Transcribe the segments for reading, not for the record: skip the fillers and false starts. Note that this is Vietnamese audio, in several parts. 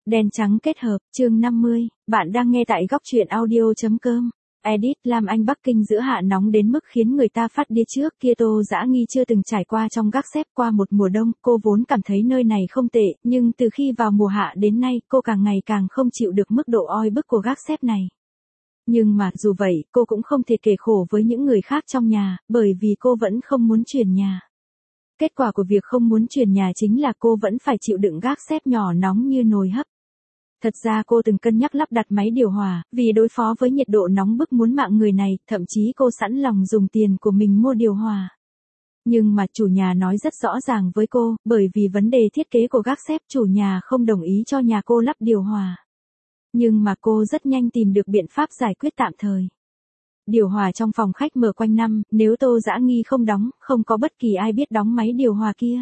Đen trắng kết hợp, chương 50, bạn đang nghe tại góc truyện audio.com. Edit Lam Anh Bắc Kinh giữa hạ nóng đến mức khiến người ta phát điên trước kia Tô Dã Nghi chưa từng trải qua trong gác xép qua một mùa đông, cô vốn cảm thấy nơi này không tệ, nhưng từ khi vào mùa hạ đến nay cô càng ngày càng không chịu được mức độ oi bức của gác xép này. Nhưng mà dù vậy, cô cũng không thể kể khổ với những người khác trong nhà, bởi vì cô vẫn không muốn chuyển nhà. Kết quả của việc không muốn chuyển nhà chính là cô vẫn phải chịu đựng gác xép nhỏ nóng như nồi hấp. Thật ra cô từng cân nhắc lắp đặt máy điều hòa, vì đối phó với nhiệt độ nóng bức muốn mạng người này, thậm chí cô sẵn lòng dùng tiền của mình mua điều hòa. Nhưng mà chủ nhà nói rất rõ ràng với cô, bởi vì vấn đề thiết kế của gác xép chủ nhà không đồng ý cho nhà cô lắp điều hòa. Nhưng mà cô rất nhanh tìm được biện pháp giải quyết tạm thời. Điều hòa trong phòng khách mở quanh năm, nếu Tô Dã Nghi không đóng, không có bất kỳ ai biết đóng máy điều hòa kia.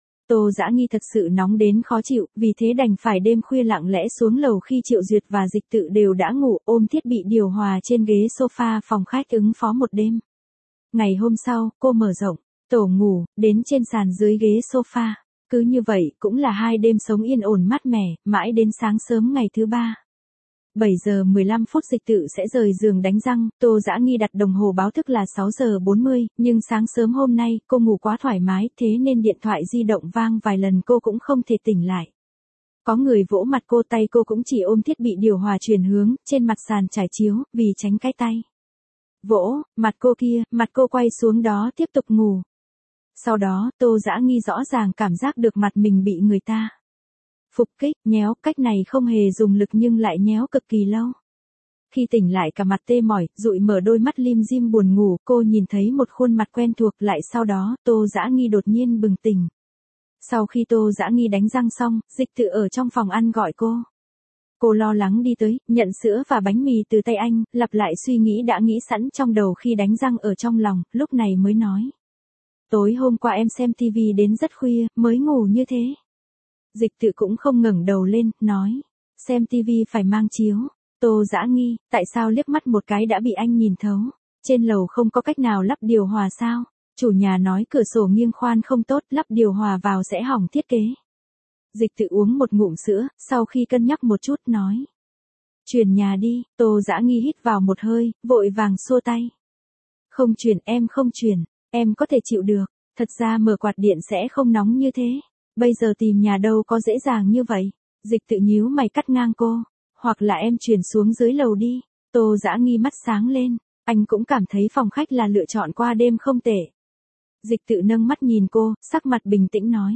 Tô Dã Nghi thật sự nóng đến khó chịu, vì thế đành phải đêm khuya lặng lẽ xuống lầu khi Triệu Duyệt và Dịch Tự đều đã ngủ, ôm thiết bị điều hòa trên ghế sofa phòng khách ứng phó một đêm. Ngày hôm sau, cô mở rộng tổ ngủ, đến trên sàn dưới ghế sofa. Cứ như vậy, cũng là 2 đêm sống yên ổn mát mẻ, mãi đến sáng sớm ngày thứ 3. 7 giờ 15 phút Dịch Tự sẽ rời giường đánh răng, Tô Dã Nghi đặt đồng hồ báo thức là 6 giờ 40, nhưng sáng sớm hôm nay, cô ngủ quá thoải mái, thế nên điện thoại di động vang vài lần cô cũng không thể tỉnh lại. Có người vỗ mặt cô, tay cô cũng chỉ ôm thiết bị điều hòa chuyển hướng, trên mặt sàn trải chiếu, vì tránh cái tay vỗ, mặt cô quay xuống đó tiếp tục ngủ. Sau đó, Tô Dã Nghi rõ ràng cảm giác được mặt mình bị người ta phục kích, nhéo, cách này không hề dùng lực nhưng lại nhéo cực kỳ lâu. Khi tỉnh lại cả mặt tê mỏi, dụi mở đôi mắt lim dim buồn ngủ, cô nhìn thấy một khuôn mặt quen thuộc, lại sau đó, Tô Dã Nghi đột nhiên bừng tỉnh. Sau khi Tô Dã Nghi đánh răng xong, Dịch Tự ở trong phòng ăn gọi cô. Cô lo lắng đi tới, nhận sữa và bánh mì từ tay anh, lặp lại suy nghĩ đã nghĩ sẵn trong đầu khi đánh răng ở trong lòng, lúc này mới nói. Tối hôm qua em xem TV đến rất khuya, mới ngủ như thế. Dịch Tự cũng không ngẩng đầu lên, nói. Xem TV phải mang chiếu. Tô Dã Nghi, tại sao liếc mắt một cái đã bị anh nhìn thấu? Trên lầu không có cách nào lắp điều hòa sao? Chủ nhà nói cửa sổ nghiêng khoan không tốt, lắp điều hòa vào sẽ hỏng thiết kế. Dịch Tự uống một ngụm sữa, sau khi cân nhắc một chút nói. Chuyển nhà đi, Tô Dã Nghi hít vào một hơi, vội vàng xua tay. Không chuyển, em không chuyển, em có thể chịu được, thật ra mở quạt điện sẽ không nóng như thế. Bây giờ tìm nhà đâu có dễ dàng như vậy. Dịch Tự nhíu mày cắt ngang cô. Hoặc là em chuyển xuống dưới lầu đi. Tô Dã Nghi mắt sáng lên. Anh cũng cảm thấy phòng khách là lựa chọn qua đêm không tệ. Dịch Tự nâng mắt nhìn cô, sắc mặt bình tĩnh nói.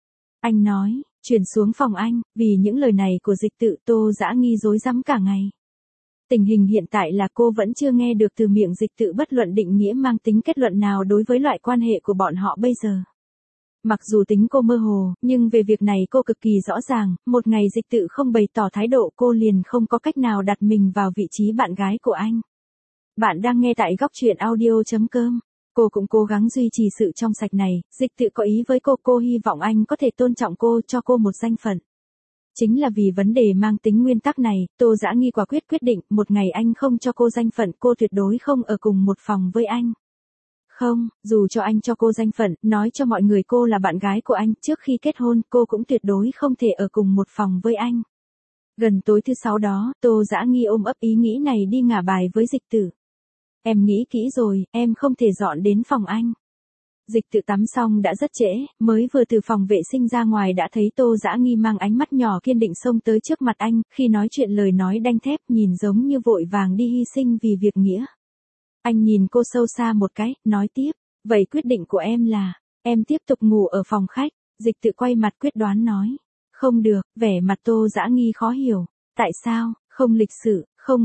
Anh nói, chuyển xuống phòng anh. Vì những lời này của Dịch Tự, Tô Dã Nghi rối rắm cả ngày. Tình hình hiện tại là cô vẫn chưa nghe được từ miệng Dịch Tự bất luận định nghĩa mang tính kết luận nào đối với loại quan hệ của bọn họ bây giờ. Mặc dù tính cô mơ hồ, nhưng về việc này cô cực kỳ rõ ràng, một ngày Dịch Tự không bày tỏ thái độ cô liền không có cách nào đặt mình vào vị trí bạn gái của anh. Bạn đang nghe tại góc truyện audio.com. Cô cũng cố gắng duy trì sự trong sạch này, Dịch Tự có ý với cô hy vọng anh có thể tôn trọng cô, cho cô một danh phận. Chính là vì vấn đề mang tính nguyên tắc này, Tô Dã Nghi quả quyết định, một ngày anh không cho cô danh phận, cô tuyệt đối không ở cùng một phòng với anh. Không, dù cho anh cho cô danh phận, nói cho mọi người cô là bạn gái của anh, trước khi kết hôn, cô cũng tuyệt đối không thể ở cùng một phòng với anh. Gần tối thứ 6 đó, Tô Dã Nghi ôm ấp ý nghĩ này đi ngả bài với Dịch Tự. Em nghĩ kỹ rồi, em không thể dọn đến phòng anh. Dịch Tự tắm xong đã rất trễ, mới vừa từ phòng vệ sinh ra ngoài đã thấy Tô Dã Nghi mang ánh mắt nhỏ kiên định xông tới trước mặt anh, khi nói chuyện lời nói đanh thép, nhìn giống như vội vàng đi hy sinh vì việc nghĩa. Anh nhìn cô sâu xa một cái, nói tiếp, vậy quyết định của em là, em tiếp tục ngủ ở phòng khách. Dịch Tự quay mặt quyết đoán nói, không được, vẻ mặt Tô Dã Nghi khó hiểu, tại sao, không lịch sự,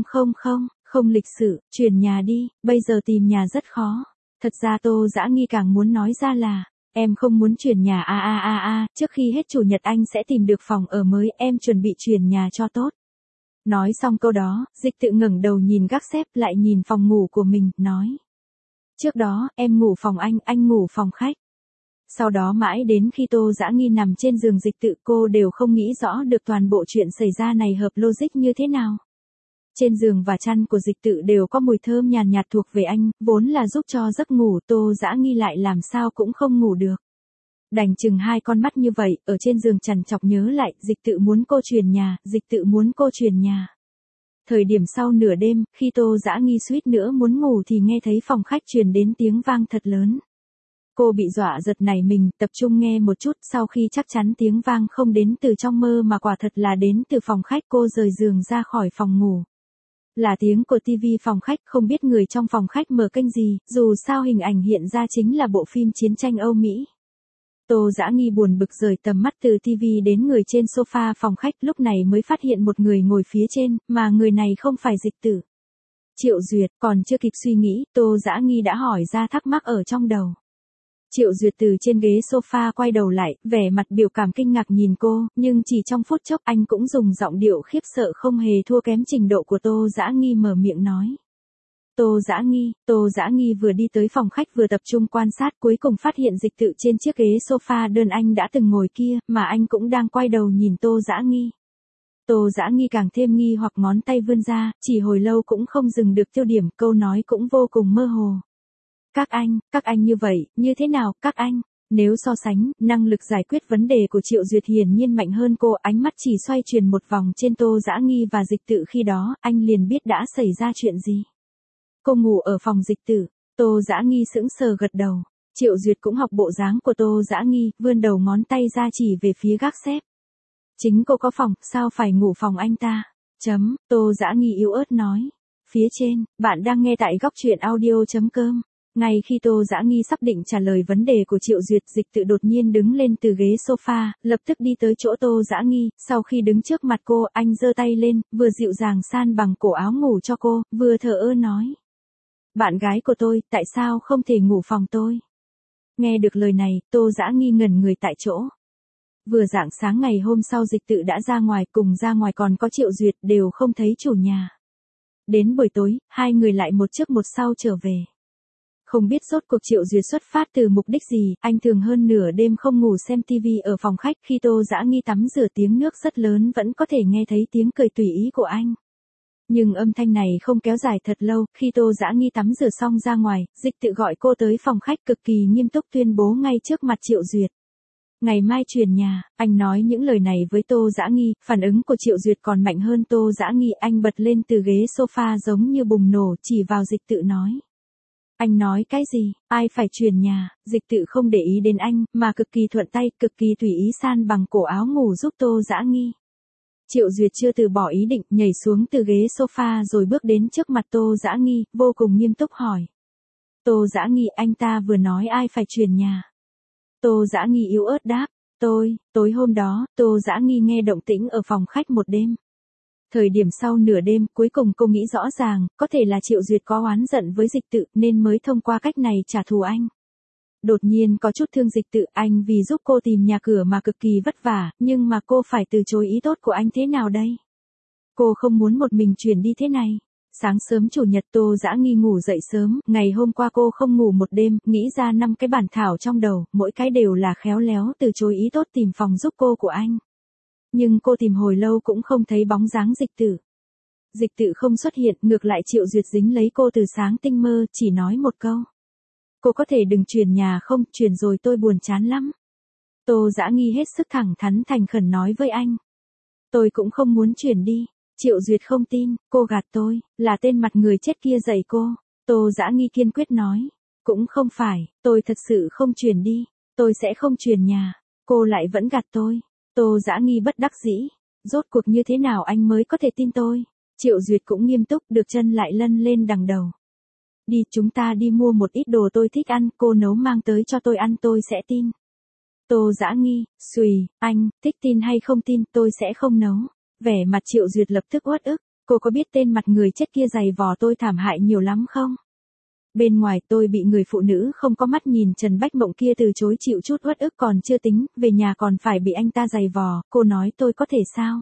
không lịch sự, chuyển nhà đi, bây giờ tìm nhà rất khó. Thật ra Tô Dã Nghi càng muốn nói ra là, em không muốn chuyển nhà trước khi hết chủ nhật anh sẽ tìm được phòng ở mới, em chuẩn bị chuyển nhà cho tốt. Nói xong câu đó, Dịch Tự ngẩng đầu nhìn gác xép lại nhìn phòng ngủ của mình, nói. Trước đó, em ngủ phòng anh ngủ phòng khách. Sau đó mãi đến khi Tô Dã Nghi nằm trên giường Dịch Tự cô đều không nghĩ rõ được toàn bộ chuyện xảy ra này hợp logic như thế nào. Trên giường và chăn của Dịch Tự đều có mùi thơm nhàn nhạt thuộc về anh, vốn là giúp cho giấc ngủ Tô Dã Nghi lại làm sao cũng không ngủ được. Đành chừng hai con mắt như vậy, ở trên giường trằn trọc nhớ lại, Dịch Tự muốn cô chuyển nhà, Dịch Tự muốn cô chuyển nhà. Thời điểm sau nửa đêm, khi Tô Dã Nghi suýt nữa muốn ngủ thì nghe thấy phòng khách truyền đến tiếng vang thật lớn. Cô bị dọa giật nảy mình, tập trung nghe một chút, sau khi chắc chắn tiếng vang không đến từ trong mơ mà quả thật là đến từ phòng khách, cô rời giường ra khỏi phòng ngủ. Là tiếng của tivi phòng khách, không biết người trong phòng khách mở kênh gì, dù sao hình ảnh hiện ra chính là bộ phim chiến tranh Âu Mỹ. Tô Dã Nghi buồn bực rời tầm mắt từ tivi đến người trên sofa phòng khách, lúc này mới phát hiện một người ngồi phía trên, mà người này không phải Dịch Tử. Triệu Duyệt. Còn chưa kịp suy nghĩ, Tô Dã Nghi đã hỏi ra thắc mắc ở trong đầu. Triệu Duyệt từ trên ghế sofa quay đầu lại, vẻ mặt biểu cảm kinh ngạc nhìn cô, nhưng chỉ trong phút chốc anh cũng dùng giọng điệu khiếp sợ không hề thua kém trình độ của Tô Dã Nghi mở miệng nói. Tô Dã Nghi vừa đi tới phòng khách vừa tập trung quan sát, cuối cùng phát hiện Dịch Tự trên chiếc ghế sofa đơn anh đã từng ngồi kia, mà anh cũng đang quay đầu nhìn Tô Dã Nghi. Tô Dã Nghi càng thêm nghi hoặc, ngón tay vươn ra, chỉ hồi lâu cũng không dừng được tiêu điểm, câu nói cũng vô cùng mơ hồ. Các anh như vậy, như thế nào, các anh? Nếu so sánh, năng lực giải quyết vấn đề của Triệu Duyệt hiển nhiên mạnh hơn cô, ánh mắt chỉ xoay chuyển một vòng trên Tô Dã Nghi và Dịch Tự, khi đó, anh liền biết đã xảy ra chuyện gì. Cô ngủ ở phòng Dịch Tử. Tô Dã Nghi sững sờ gật đầu. Triệu Duyệt cũng học bộ dáng của Tô Dã Nghi, vươn đầu ngón tay ra chỉ về phía gác xếp. Chính cô có phòng, sao phải ngủ phòng anh ta? Tô Dã Nghi yếu ớt nói. Phía trên, bạn đang nghe tại góc truyện audio.com. Ngay khi Tô Dã Nghi sắp định trả lời vấn đề của Triệu Duyệt, Dịch Tự đột nhiên đứng lên từ ghế sofa, lập tức đi tới chỗ Tô Dã Nghi, sau khi đứng trước mặt cô, anh giơ tay lên, vừa dịu dàng san bằng cổ áo ngủ cho cô, vừa thờ ơ nói. Bạn gái của tôi, tại sao không thể ngủ phòng tôi? Nghe được lời này, Tô Dã Nghi ngẩn người tại chỗ. Vừa rạng sáng ngày hôm sau Dịch Tự đã ra ngoài, cùng ra ngoài còn có Triệu Duyệt, đều không thấy chủ nhà. Đến buổi tối, hai người lại một trước một sau trở về. Không biết rốt cuộc Triệu Duyệt xuất phát từ mục đích gì, anh thường hơn nửa đêm không ngủ xem tivi ở phòng khách, khi Tô Dã Nghi tắm rửa tiếng nước rất lớn vẫn có thể nghe thấy tiếng cười tùy ý của anh. Nhưng âm thanh này không kéo dài thật lâu, khi Tô Dã Nghi tắm rửa xong ra ngoài, Dịch Tự gọi cô tới phòng khách cực kỳ nghiêm túc tuyên bố ngay trước mặt Triệu Duyệt. Ngày mai chuyển nhà, anh nói những lời này với Tô Dã Nghi, phản ứng của Triệu Duyệt còn mạnh hơn Tô Dã Nghi, anh bật lên từ ghế sofa giống như bùng nổ, chỉ vào Dịch Tự nói. Anh nói cái gì, ai phải chuyển nhà? Dịch Tự không để ý đến anh, mà cực kỳ thuận tay, cực kỳ tùy ý san bằng cổ áo ngủ giúp Tô Dã Nghi. Triệu Duyệt chưa từ bỏ ý định, nhảy xuống từ ghế sofa rồi bước đến trước mặt Tô Dã Nghi, vô cùng nghiêm túc hỏi. Tô Dã Nghi, anh ta vừa nói ai phải chuyển nhà? Tô Dã Nghi yếu ớt đáp. Tối hôm đó, Tô Dã Nghi nghe động tĩnh ở phòng khách một đêm. Thời điểm sau nửa đêm, cuối cùng cô nghĩ rõ ràng, có thể là Triệu Duyệt có oán giận với Dịch Tự nên mới thông qua cách này trả thù anh. Đột nhiên có chút thương Dịch Tự, anh vì giúp cô tìm nhà cửa mà cực kỳ vất vả, nhưng mà cô phải từ chối ý tốt của anh thế nào đây? Cô không muốn một mình chuyển đi thế này. Sáng sớm Chủ nhật Tô Dã Nghi ngủ dậy sớm, ngày hôm qua cô không ngủ một đêm, nghĩ ra 5 cái bản thảo trong đầu, mỗi cái đều là khéo léo từ chối ý tốt tìm phòng giúp cô của anh. Nhưng cô tìm hồi lâu cũng không thấy bóng dáng Dịch Tử. Dịch Tự không xuất hiện, ngược lại Triệu Duyệt dính lấy cô từ sáng tinh mơ, chỉ nói một câu. Cô có thể đừng chuyển nhà không, chuyển rồi tôi buồn chán lắm. Tô Dã Nghi hết sức thẳng thắn thành khẩn nói với anh. Tôi cũng không muốn chuyển đi. Triệu Duyệt không tin, cô gạt tôi, là tên mặt người chết kia dạy cô. Tô Dã Nghi kiên quyết nói. Cũng không phải, tôi thật sự không chuyển đi, tôi sẽ không chuyển nhà. Cô lại vẫn gạt tôi. Tô Dã Nghi bất đắc dĩ. Rốt cuộc như thế nào anh mới có thể tin tôi? Triệu Duyệt cũng nghiêm túc, được chân lại lân lên đằng đầu. Đi, chúng ta đi mua một ít đồ tôi thích ăn, cô nấu mang tới cho tôi ăn tôi sẽ tin. Tô Dã Nghi, xùy, anh, thích tin hay không tin, tôi sẽ không nấu. Vẻ mặt Triệu Duyệt lập tức uất ức, cô có biết tên mặt người chết kia giày vò tôi thảm hại nhiều lắm không? Bên ngoài tôi bị người phụ nữ không có mắt nhìn Trần Bách Mộng kia từ chối, chịu chút uất ức còn chưa tính, về nhà còn phải bị anh ta giày vò, cô nói tôi có thể sao?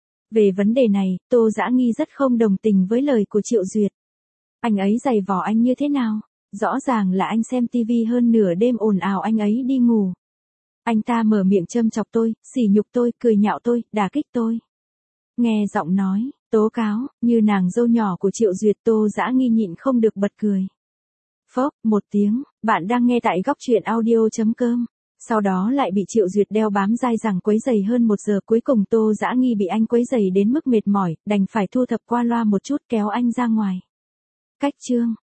Về vấn đề này, Tô Dã Nghi rất không đồng tình với lời của Triệu Duyệt. Anh ấy giày vò anh như thế nào? Rõ ràng là anh xem tivi hơn nửa đêm ồn ào anh ấy đi ngủ. Anh ta mở miệng châm chọc tôi, sỉ nhục tôi, cười nhạo tôi, đả kích tôi. Nghe giọng nói, tố cáo, như nàng dâu nhỏ của Triệu Duyệt, Tô Dã Nghi nhịn không được bật cười. Phốc, một tiếng, bạn đang nghe tại góc truyện audio.com. Sau đó lại bị Triệu Duyệt đeo bám dai dẳng quấy giày hơn 1 giờ, cuối cùng Tô Dã Nghi bị anh quấy giày đến mức mệt mỏi, đành phải thu thập qua loa một chút kéo anh ra ngoài. Cách chương